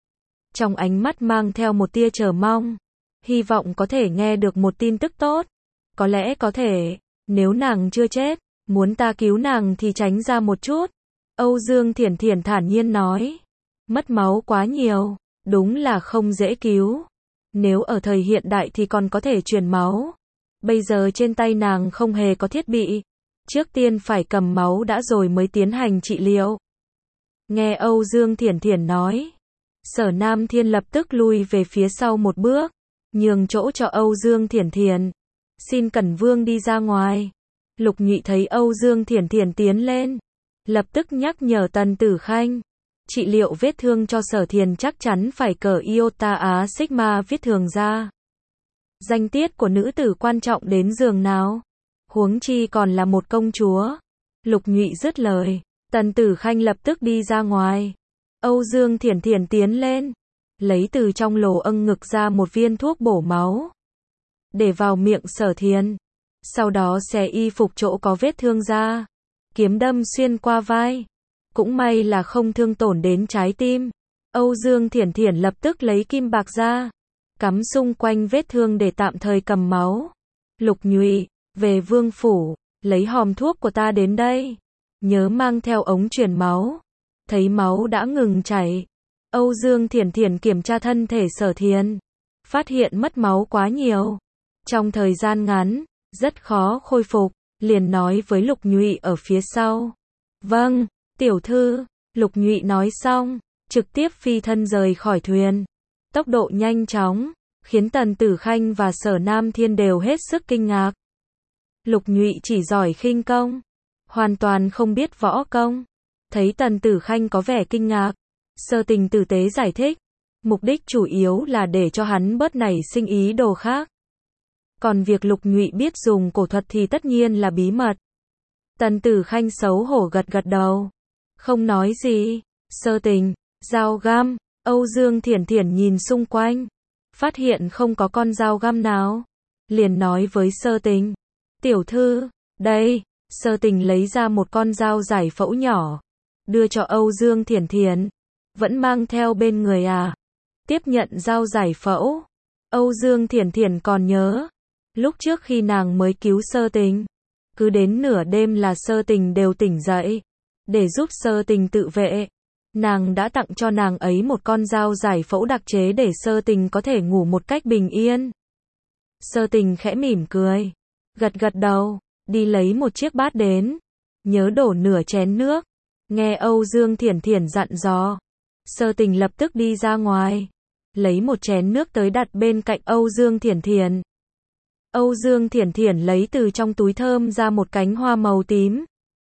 S1: Trong ánh mắt mang theo một tia chờ mong. Hy vọng có thể nghe được một tin tức tốt. Có lẽ có thể, nếu nàng chưa chết, muốn ta cứu nàng thì tránh ra một chút. Âu Dương Thiển Thiển thản nhiên nói. Mất máu quá nhiều, đúng là không dễ cứu. Nếu ở thời hiện đại thì còn có thể truyền máu. Bây giờ trên tay nàng không hề có thiết bị. Trước tiên phải cầm máu đã rồi mới tiến hành trị liệu. Nghe Âu Dương Thiển Thiển nói, Sở Nam Thiên lập tức lui về phía sau một bước, nhường chỗ cho Âu Dương Thiển Thiển. Xin Cẩn Vương đi ra ngoài. Lục Nhụy thấy Âu Dương Thiển Thiển tiến lên, lập tức nhắc nhở Tần Tử Khanh. Trị liệu vết thương cho Sở Thiền chắc chắn phải cởi iota á sigma vết thương ra. Danh tiết của nữ tử quan trọng đến giường nào. Huống chi còn là một công chúa. Lục Nhụy dứt lời, Tần Tử Khanh lập tức đi ra ngoài. Âu Dương Thiển Thiển tiến lên, lấy từ trong lỗ âng ngực ra một viên thuốc bổ máu, để vào miệng Sở Thiền. Sau đó xé y phục chỗ có vết thương ra, kiếm đâm xuyên qua vai. Cũng may là không thương tổn đến trái tim. Âu Dương Thiển Thiển lập tức lấy kim bạc ra, cắm xung quanh vết thương để tạm thời cầm máu. Lục Nhụy, về vương phủ, lấy hòm thuốc của ta đến đây. nhớ mang theo ống truyền máu. Thấy máu đã ngừng chảy, Âu Dương Thiển Thiển kiểm tra thân thể Sở Thiền, phát hiện mất máu quá nhiều. Trong thời gian ngắn, rất khó khôi phục, liền nói với Lục Nhụy ở phía sau. Vâng, tiểu thư, Lục Nhụy nói xong, trực tiếp phi thân rời khỏi thuyền. Tốc độ nhanh chóng, khiến Tần Tử Khanh và Sở Nam Thiên đều hết sức kinh ngạc. Lục Nhụy chỉ giỏi khinh công, hoàn toàn không biết võ công. Thấy Tần Tử Khanh có vẻ kinh ngạc, Sơ Tình tử tế giải thích, mục đích chủ yếu là để cho hắn bớt nảy sinh ý đồ khác. Còn việc Lục Nhụy biết dùng cổ thuật thì tất nhiên là bí mật. Tần Tử Khanh xấu hổ gật gật đầu, không nói gì. Sơ Tình, dao găm. Âu Dương Thiển Thiển nhìn xung quanh, phát hiện không có con dao găm nào, liền nói với Sơ Tình, tiểu thư, đây. Sơ Tình lấy ra một con dao giải phẫu nhỏ, đưa cho Âu Dương Thiển Thiển, vẫn mang theo bên người à. Tiếp nhận dao giải phẫu, Âu Dương Thiển Thiển còn nhớ, lúc trước khi nàng mới cứu Sơ Tình, cứ đến nửa đêm là Sơ Tình đều tỉnh dậy, để giúp Sơ Tình tự vệ. Nàng đã tặng cho nàng ấy một con dao giải phẫu đặc chế để Sơ Tình có thể ngủ một cách bình yên. Sơ Tình khẽ mỉm cười, gật gật đầu, đi lấy một chiếc bát đến, nhớ đổ nửa chén nước. Nghe Âu Dương Thiển Thiển dặn dò, Sơ Tình lập tức đi ra ngoài, lấy một chén nước tới đặt bên cạnh Âu Dương Thiển Thiển. Âu Dương Thiển Thiển lấy từ trong túi thơm ra một cánh hoa màu tím,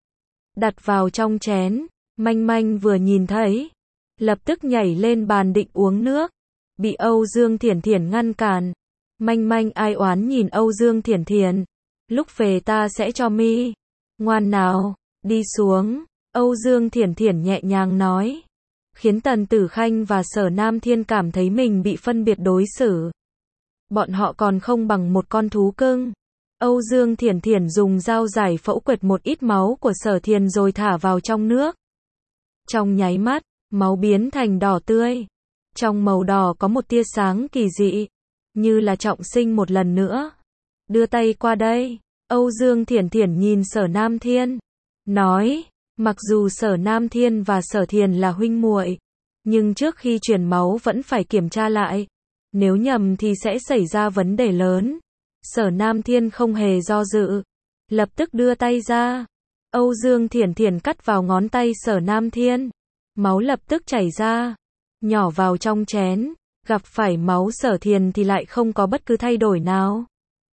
S1: đặt vào trong chén. Manh Manh vừa nhìn thấy, lập tức nhảy lên bàn định uống nước, bị Âu Dương Thiển Thiển ngăn cản. Manh Manh ai oán nhìn Âu Dương Thiển Thiển, lúc về ta sẽ cho mi. Ngoan nào, đi xuống. Âu Dương Thiển Thiển nhẹ nhàng nói, khiến Tần Tử Khanh và Sở Nam Thiên cảm thấy mình bị phân biệt đối xử. Bọn họ còn không bằng một con thú cưng. Âu Dương Thiển Thiển dùng dao giải phẫu quệt một ít máu của Sở Thiền rồi thả vào trong nước. Trong nháy mắt, máu biến thành đỏ tươi. Trong màu đỏ có một tia sáng kỳ dị, như là trọng sinh một lần nữa. Đưa tay qua đây. Âu Dương Thiển Thiển nhìn Sở Nam Thiên, nói, mặc dù Sở Nam Thiên và Sở Thiền là huynh muội, nhưng trước khi truyền máu vẫn phải kiểm tra lại. Nếu nhầm thì sẽ xảy ra vấn đề lớn. Sở Nam Thiên không hề do dự, lập tức đưa tay ra. Âu Dương Thiển Thiển cắt vào ngón tay Sở Nam Thiên, máu lập tức chảy ra, nhỏ vào trong chén. Gặp phải máu Sở Thiền thì lại không có bất cứ thay đổi nào.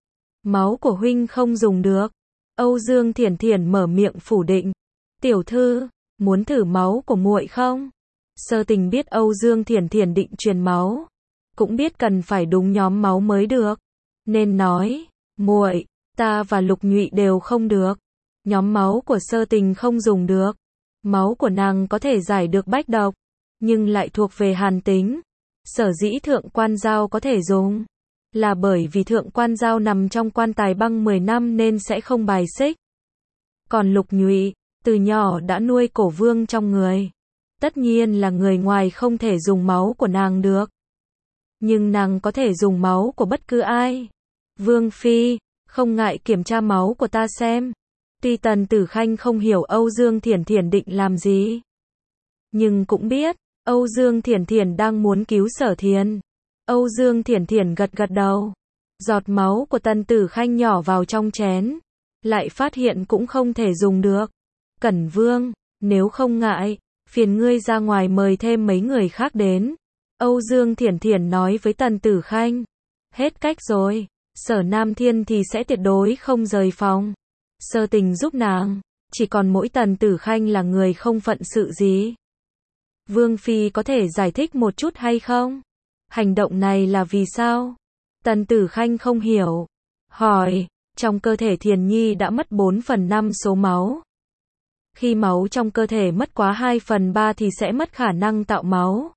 S1: Máu của huynh không dùng được. Âu Dương Thiển Thiển mở miệng phủ định. Tiểu thư, muốn thử máu của muội không? Sơ Tình biết Âu Dương Thiển Thiển định truyền máu, cũng biết cần phải đúng nhóm máu mới được, nên nói, muội, ta và Lục Nhụy đều không được. Nhóm máu của Sơ Tình không dùng được. Máu của nàng có thể giải được bách độc, nhưng lại thuộc về hàn tính. Sở dĩ thượng quan giao có thể dùng, là bởi vì thượng quan giao nằm trong quan tài băng mười năm nên sẽ không bài xích. Còn Lục Nhụy, từ nhỏ đã nuôi cổ vương trong người, tất nhiên là người ngoài không thể dùng máu của nàng được. Nhưng nàng có thể dùng máu của bất cứ ai. Vương Phi, không ngại kiểm tra máu của ta xem. Tuy Tần Tử Khanh không hiểu Âu Dương Thiển Thiển định làm gì, nhưng cũng biết, Âu Dương Thiển Thiển đang muốn cứu Sở Thiền. Âu Dương Thiển Thiển gật gật đầu. Giọt máu của Tần Tử Khanh nhỏ vào trong chén, lại phát hiện cũng không thể dùng được. Cẩn Vương, nếu không ngại, phiền ngươi ra ngoài mời thêm mấy người khác đến. Âu Dương Thiển Thiển nói với Tần Tử Khanh. Hết cách rồi, Sở Nam Thiên thì sẽ tuyệt đối không rời phòng. Sơ Tình giúp nàng, chỉ còn mỗi Tần Tử Khanh là người không phận sự gì. Vương Phi có thể giải thích một chút hay không? Hành động này là vì sao? Tần Tử Khanh không hiểu. Hỏi, trong cơ thể Thiền Nhi đã mất bốn phần năm số máu. Khi máu trong cơ thể mất quá hai phần ba thì sẽ mất khả năng tạo máu.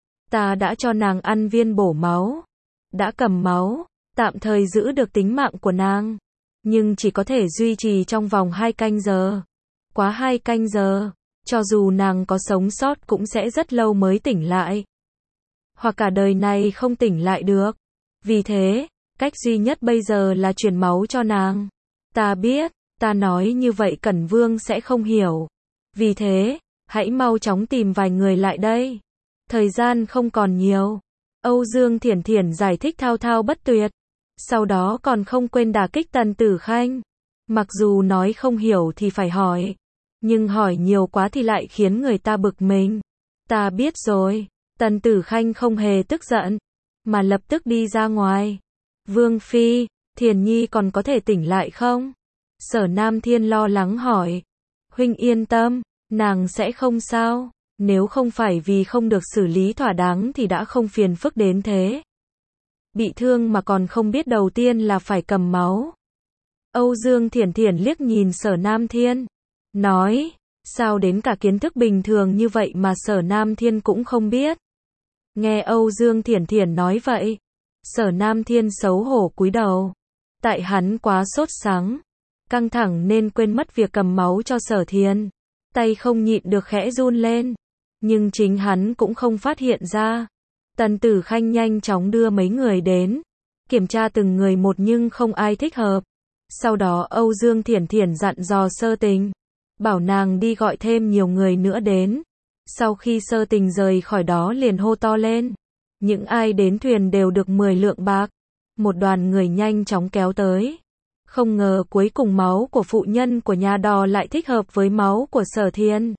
S1: Ta đã cho nàng ăn viên bổ máu, đã cầm máu, tạm thời giữ được tính mạng của nàng, nhưng chỉ có thể duy trì trong vòng hai canh giờ. Quá hai canh giờ, cho dù nàng có sống sót cũng sẽ rất lâu mới tỉnh lại, hoặc cả đời này không tỉnh lại được. Vì thế, cách duy nhất bây giờ là truyền máu cho nàng. Ta biết. Ta nói như vậy Cẩn Vương sẽ không hiểu. Vì thế, hãy mau chóng tìm vài người lại đây. Thời gian không còn nhiều. Âu Dương Thiển Thiển giải thích thao thao bất tuyệt. Sau đó còn không quên đả kích Tần Tử Khanh. Mặc dù nói không hiểu thì phải hỏi. Nhưng hỏi nhiều quá thì lại khiến người ta bực mình. Ta biết rồi. Tần Tử Khanh không hề tức giận. Mà lập tức đi ra ngoài. Vương Phi, Thiền Nhi còn có thể tỉnh lại không? Sở Nam Thiên lo lắng hỏi. Huynh yên tâm, nàng sẽ không sao. Nếu không phải vì không được xử lý thỏa đáng thì đã không phiền phức đến thế. Bị thương mà còn không biết đầu tiên là phải cầm máu. Âu Dương Thiển Thiển liếc nhìn Sở Nam Thiên. Nói, sao đến cả kiến thức bình thường như vậy mà Sở Nam Thiên cũng không biết. Nghe Âu Dương Thiển Thiển nói vậy. Sở Nam Thiên xấu hổ cúi đầu. Tại hắn quá sốt sắng. Căng thẳng nên quên mất việc cầm máu cho Sở Thiên. Tay không nhịn được khẽ run lên. Nhưng chính hắn cũng không phát hiện ra. Tần Tử Khanh nhanh chóng đưa mấy người đến. Kiểm tra từng người một nhưng không ai thích hợp. Sau đó Âu Dương Thiển Thiển dặn dò Sơ Tình. Bảo nàng đi gọi thêm nhiều người nữa đến. Sau khi Sơ Tình rời khỏi đó liền hô to lên. Những ai đến thuyền đều được mười lượng bạc. Một đoàn người nhanh chóng kéo tới. Không ngờ cuối cùng máu của phụ nhân của nhà đò lại thích hợp với máu của Sở Thiên.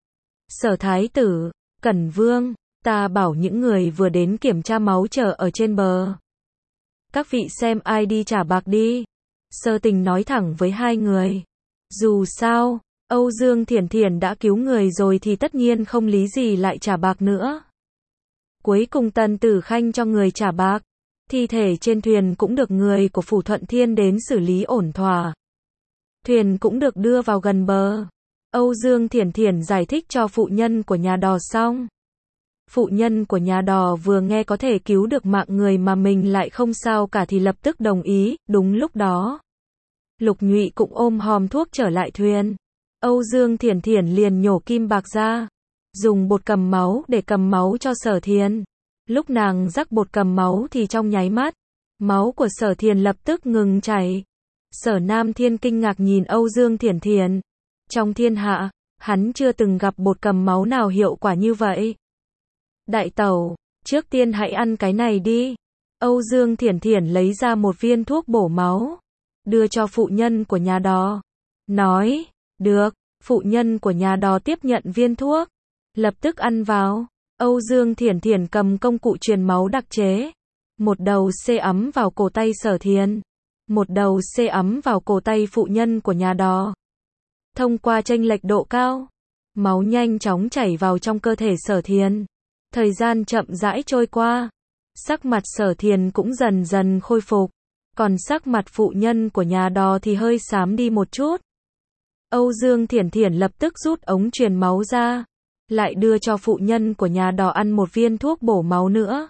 S1: Sở Thái tử, Cẩn Vương, ta bảo những người vừa đến kiểm tra máu chờ ở trên bờ. Các vị xem ai đi trả bạc đi. Sơ Tình nói thẳng với hai người. Dù sao, Âu Dương Thiển Thiển đã cứu người rồi thì tất nhiên không lý gì lại trả bạc nữa. Cuối cùng Tần Tử Khanh cho người trả bạc. Thi thể trên thuyền cũng được người của Phủ Thuận Thiên đến xử lý ổn thỏa. Thuyền cũng được đưa vào gần bờ. Âu Dương Thiển Thiển giải thích cho phụ nhân của nhà đò xong. Phụ nhân của nhà đò vừa nghe có thể cứu được mạng người mà mình lại không sao cả thì lập tức đồng ý. Đúng lúc đó, Lục Nhụy cũng ôm hòm thuốc trở lại thuyền. Âu Dương Thiển Thiển liền nhổ kim bạc ra. Dùng bột cầm máu để cầm máu cho Sở Thiên. Lúc nàng rắc bột cầm máu thì trong nháy mắt, máu của Sở Thiên lập tức ngừng chảy. Sở Nam Thiên kinh ngạc nhìn Âu Dương Thiển Thiển. Trong thiên hạ, hắn chưa từng gặp bột cầm máu nào hiệu quả như vậy. Đại tẩu, trước tiên hãy ăn cái này đi. Âu Dương Thiển Thiển lấy ra một viên thuốc bổ máu. Đưa cho phụ nhân của nhà đò. Nói, được, phụ nhân của nhà đò tiếp nhận viên thuốc. Lập tức ăn vào. Âu Dương Thiển Thiển cầm công cụ truyền máu đặc chế. Một đầu xê ấm vào cổ tay Sở Thiên. Một đầu xê ấm vào cổ tay phụ nhân của nhà đò. Thông qua chênh lệch độ cao, máu nhanh chóng chảy vào trong cơ thể Sở Thiên. Thời gian chậm rãi trôi qua. Sắc mặt Sở Thiên cũng dần dần khôi phục. Còn sắc mặt phụ nhân của nhà đò thì hơi xám đi một chút. Âu Dương Thiển Thiển lập tức rút ống truyền máu ra. Lại đưa cho phụ nhân của nhà đò ăn một viên thuốc bổ máu nữa.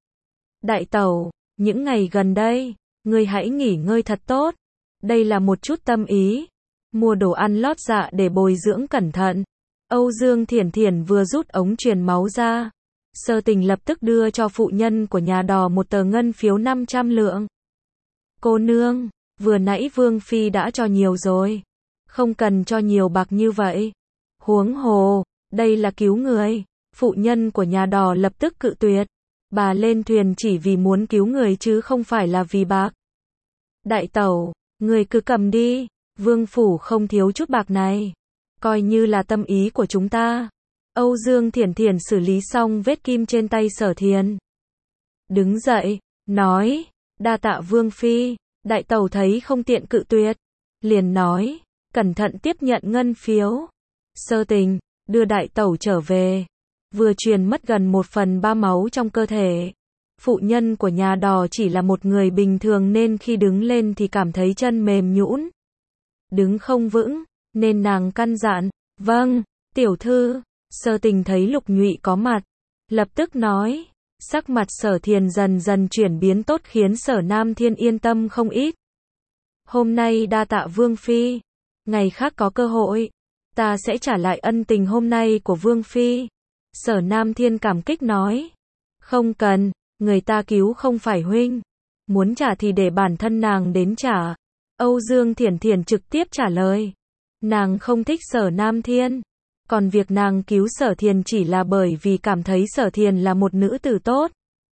S1: Đại tẩu, những ngày gần đây, ngươi hãy nghỉ ngơi thật tốt. Đây là một chút tâm ý. Mua đồ ăn lót dạ để bồi dưỡng cẩn thận. Âu Dương Thiển Thiển vừa rút ống truyền máu ra. Sơ Tình lập tức đưa cho phụ nhân của nhà đò một tờ ngân phiếu năm trăm lượng. Cô nương, vừa nãy Vương Phi đã cho nhiều rồi. Không cần cho nhiều bạc như vậy. Huống hồ, đây là cứu người. Phụ nhân của nhà đò lập tức cự tuyệt. Bà lên thuyền chỉ vì muốn cứu người chứ không phải là vì bạc. Đại tẩu, người cứ cầm đi. Vương phủ không thiếu chút bạc này. Coi như là tâm ý của chúng ta. Âu Dương Thiển Thiển xử lý xong vết kim trên tay Sở Thiên. Đứng dậy, nói, đa tạ Vương Phi. Đại tẩu thấy không tiện cự tuyệt. Liền nói, cẩn thận tiếp nhận ngân phiếu. Sơ Tình, đưa đại tẩu trở về. Vừa truyền mất gần một phần ba máu trong cơ thể. Phụ nhân của nhà đò chỉ là một người bình thường nên khi đứng lên thì cảm thấy chân mềm nhũn. Đứng không vững, nên nàng căn dặn, vâng, tiểu thư. Sơ Tình thấy Lục Nhụy có mặt, lập tức nói, sắc mặt Sở Thiên dần dần chuyển biến tốt khiến Sở Nam Thiên yên tâm không ít. Hôm nay đa tạ Vương Phi, ngày khác có cơ hội, ta sẽ trả lại ân tình hôm nay của Vương Phi. Sở Nam Thiên cảm kích nói, không cần, người ta cứu không phải huynh, muốn trả thì để bản thân nàng đến trả. Âu Dương Thiển Thiển trực tiếp trả lời. Nàng không thích Sở Nam Thiên. Còn việc nàng cứu Sở Thiền chỉ là bởi vì cảm thấy Sở Thiền là một nữ tử tốt.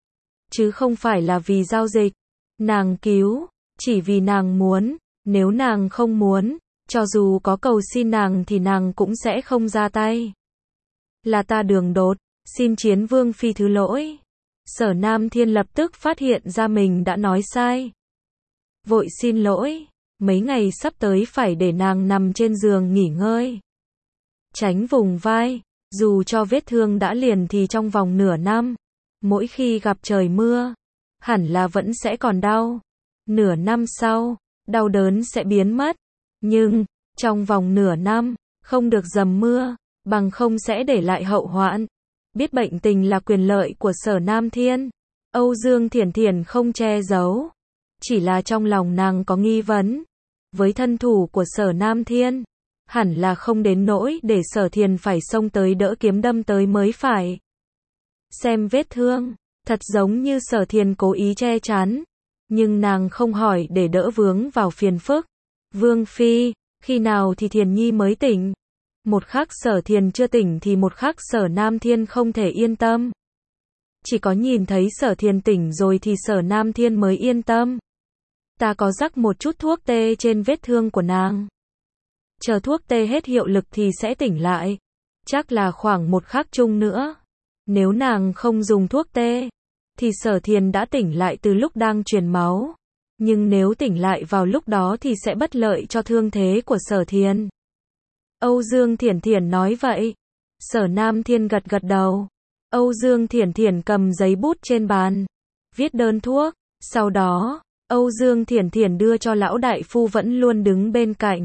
S1: Chứ không phải là vì giao dịch. Nàng cứu, chỉ vì nàng muốn. Nếu nàng không muốn, cho dù có cầu xin nàng thì nàng cũng sẽ không ra tay. Là ta đường đột, xin Chiến Vương phi thứ lỗi. Sở Nam Thiên lập tức phát hiện ra mình đã nói sai. Vội xin lỗi, mấy ngày sắp tới phải để nàng nằm trên giường nghỉ ngơi. Tránh vùng vai, dù cho vết thương đã liền thì trong vòng nửa năm, mỗi khi gặp trời mưa, hẳn là vẫn sẽ còn đau. Nửa năm sau, đau đớn sẽ biến mất. Nhưng, trong vòng nửa năm, không được dầm mưa, bằng không sẽ để lại hậu hoạn. Biết bệnh tình là quyền lợi của Sở Nam Thiên, Âu Dương Thiển Thiển không che giấu. Chỉ là trong lòng nàng có nghi vấn. Với thân thủ của Sở Nam Thiên, hẳn là không đến nỗi để Sở Thiền phải xông tới đỡ kiếm đâm tới mới phải. Xem vết thương, thật giống như Sở Thiền cố ý che chắn. Nhưng nàng không hỏi để đỡ vướng vào phiền phức. Vương phi, khi nào thì Thiền Nhi mới tỉnh? Một khắc Sở Thiền chưa tỉnh thì một khắc Sở Nam Thiên không thể yên tâm. Chỉ có nhìn thấy Sở Thiền tỉnh rồi thì Sở Nam Thiên mới yên tâm. Ta có rắc một chút thuốc tê trên vết thương của nàng. Chờ thuốc tê hết hiệu lực thì sẽ tỉnh lại. Chắc là khoảng một khắc chung nữa. Nếu nàng không dùng thuốc tê, thì Sở Thiền đã tỉnh lại từ lúc đang truyền máu. Nhưng nếu tỉnh lại vào lúc đó thì sẽ bất lợi cho thương thế của Sở Thiền. Âu Dương Thiển Thiển nói vậy. Sở Nam Thiên gật gật đầu. Âu Dương Thiển Thiển cầm giấy bút trên bàn, viết đơn thuốc. Sau đó, Âu Dương Thiển Thiển đưa cho lão đại phu vẫn luôn đứng bên cạnh.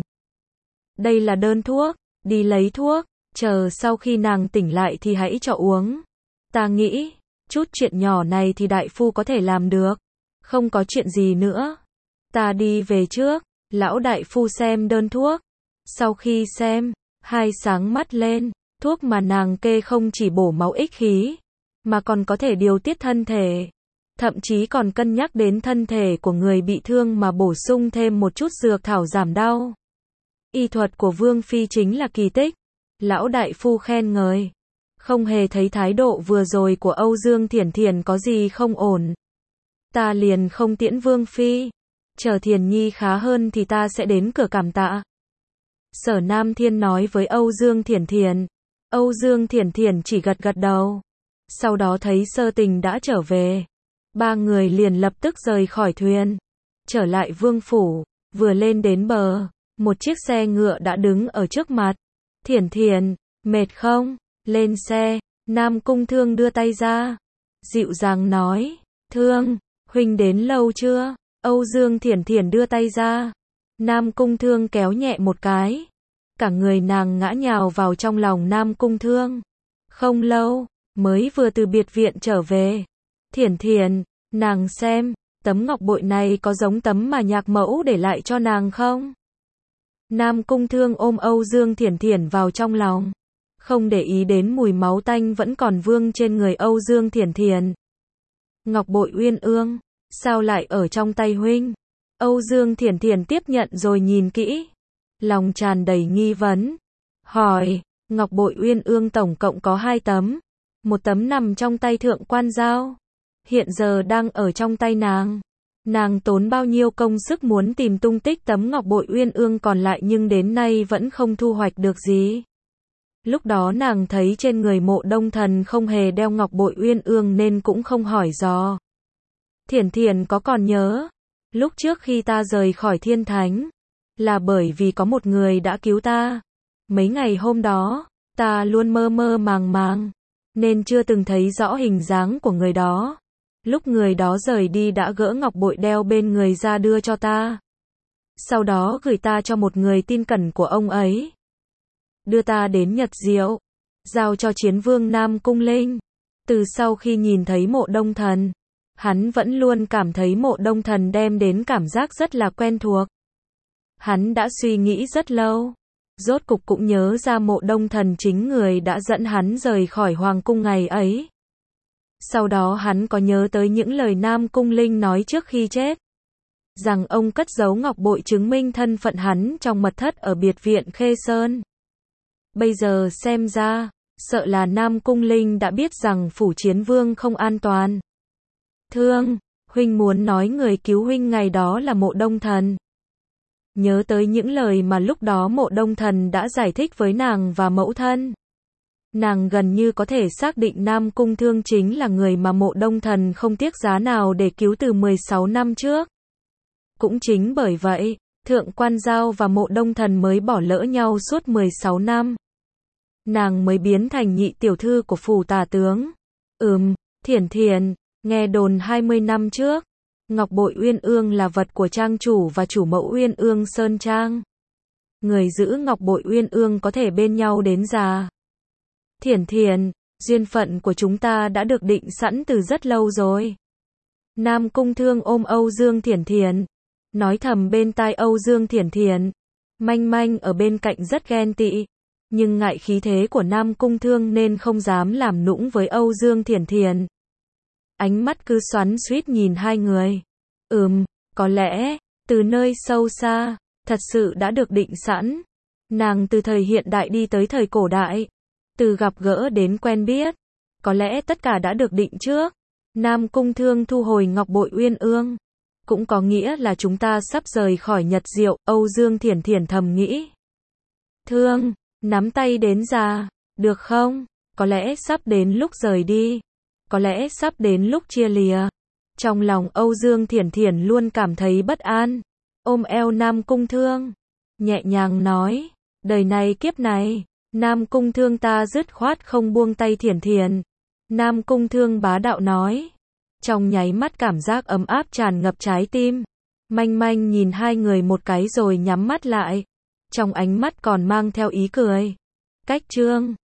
S1: Đây là đơn thuốc, đi lấy thuốc, chờ sau khi nàng tỉnh lại thì hãy cho uống. Ta nghĩ, chút chuyện nhỏ này thì đại phu có thể làm được. Không có chuyện gì nữa. Ta đi về trước. Lão đại phu xem đơn thuốc. Sau khi xem, hai sáng mắt lên. Thuốc mà nàng kê không chỉ bổ máu ích khí, mà còn có thể điều tiết thân thể. Thậm chí còn cân nhắc đến thân thể của người bị thương mà bổ sung thêm một chút dược thảo giảm đau. Y thuật của Vương phi chính là kỳ tích. Lão đại phu khen ngợi. Không hề thấy thái độ vừa rồi của Âu Dương Thiển Thiển có gì không ổn. Ta liền không tiễn Vương phi. Chờ Thiền Nhi khá hơn thì ta sẽ đến cửa cảm tạ. Sở Nam Thiên nói với Âu Dương Thiển Thiển. Âu Dương Thiển Thiển chỉ gật gật đầu. Sau đó thấy Sơ Tình đã trở về. Ba người liền lập tức rời khỏi thuyền. Trở lại vương phủ. Vừa lên đến bờ, một chiếc xe ngựa đã đứng ở trước mặt. Thiển Thiển, mệt không? Lên xe. Nam Cung Thương đưa tay ra. Dịu dàng nói. Thương, huynh đến lâu chưa? Âu Dương Thiển Thiển đưa tay ra. Nam Cung Thương kéo nhẹ một cái. Cả người nàng ngã nhào vào trong lòng Nam Cung Thương. Không lâu, mới vừa từ biệt viện trở về. Thiển Thiển, nàng xem, tấm ngọc bội này có giống tấm mà nhạc mẫu để lại cho nàng không? Nam Cung Thương ôm Âu Dương Thiển Thiển vào trong lòng. Không để ý đến mùi máu tanh vẫn còn vương trên người Âu Dương Thiển Thiển. Ngọc bội uyên ương, sao lại ở trong tay huynh? Âu Dương Thiển Thiển tiếp nhận rồi nhìn kỹ. Lòng tràn đầy nghi vấn. Hỏi, ngọc bội uyên ương tổng cộng có hai tấm. Một tấm nằm trong tay thượng quan giao. Hiện giờ đang ở trong tay nàng. Nàng tốn bao nhiêu công sức muốn tìm tung tích tấm ngọc bội uyên ương còn lại nhưng đến nay vẫn không thu hoạch được gì. Lúc đó nàng thấy trên người Mộ Đông Thần không hề đeo ngọc bội uyên ương nên cũng không hỏi dò. Thiển Thiển có còn nhớ, lúc trước khi ta rời khỏi Thiên Thánh, là bởi vì có một người đã cứu ta. Mấy ngày hôm đó, ta luôn mơ mơ màng màng, nên chưa từng thấy rõ hình dáng của người đó. Lúc người đó rời đi đã gỡ ngọc bội đeo bên người ra đưa cho ta. Sau đó gửi ta cho một người tin cẩn của ông ấy. Đưa ta đến Nhật Diệu, giao cho Chiến Vương Nam Cung Linh. Từ sau khi nhìn thấy Mộ Đông Thần, hắn vẫn luôn cảm thấy Mộ Đông Thần đem đến cảm giác rất là quen thuộc. Hắn đã suy nghĩ rất lâu, rốt cục cũng nhớ ra Mộ Đông Thần chính người đã dẫn hắn rời khỏi Hoàng Cung ngày ấy. Sau đó hắn có nhớ tới những lời Nam Cung Linh nói trước khi chết. rằng ông cất giấu ngọc bội chứng minh thân phận hắn trong mật thất ở biệt viện Khê Sơn. Bây giờ xem ra, sợ là Nam Cung Linh đã biết rằng Phủ Chiến Vương không an toàn. Thương, huynh muốn nói người cứu huynh ngày đó là Mộ Đông Thần. Nhớ tới những lời mà lúc đó Mộ Đông Thần đã giải thích với nàng và mẫu thân. Nàng gần như có thể xác định Nam Cung Thương chính là người mà Mộ Đông Thần không tiếc giá nào để cứu từ mười sáu năm trước. Cũng chính bởi vậy, Thượng Quan Giao và Mộ Đông Thần mới bỏ lỡ nhau suốt mười sáu năm. Nàng mới biến thành nhị tiểu thư của phủ tả tướng. Ừm, Thiển Thiển, nghe đồn hai mươi năm trước, ngọc bội Uyên Ương là vật của trang chủ và chủ mẫu Uyên Ương Sơn Trang. Người giữ ngọc bội Uyên Ương có thể bên nhau đến già. Thiển Thiển, duyên phận của chúng ta đã được định sẵn từ rất lâu rồi. Nam Cung Thương ôm Âu Dương Thiển Thiển, nói thầm bên tai Âu Dương Thiển Thiển. Manh Manh ở bên cạnh rất ghen tị, nhưng ngại khí thế của Nam Cung Thương nên không dám làm nũng với Âu Dương Thiển Thiển. Ánh mắt cứ xoắn xuýt nhìn hai người. Ừm, có lẽ, từ nơi sâu xa, thật sự đã được định sẵn. Nàng từ thời hiện đại đi tới thời cổ đại, từ gặp gỡ đến quen biết, có lẽ tất cả đã được định trước. Nam Cung Thương thu hồi ngọc bội Uyên Ương, cũng có nghĩa là chúng ta sắp rời khỏi Nhật Diệu, Âu Dương Thiển Thiển thầm nghĩ. Thương, nắm tay đến già, được không? Có lẽ sắp đến lúc rời đi, có lẽ sắp đến lúc chia lìa. Trong lòng Âu Dương Thiển Thiển luôn cảm thấy bất an, ôm eo Nam Cung Thương, nhẹ nhàng nói, đời này kiếp này, Nam Cung Thương ta dứt khoát không buông tay Thiển Thiển. Nam Cung Thương bá đạo nói, trong nháy mắt cảm giác ấm áp tràn ngập trái tim. Manh Manh nhìn hai người một cái rồi nhắm mắt lại, trong ánh mắt còn mang theo ý cười. Cách chương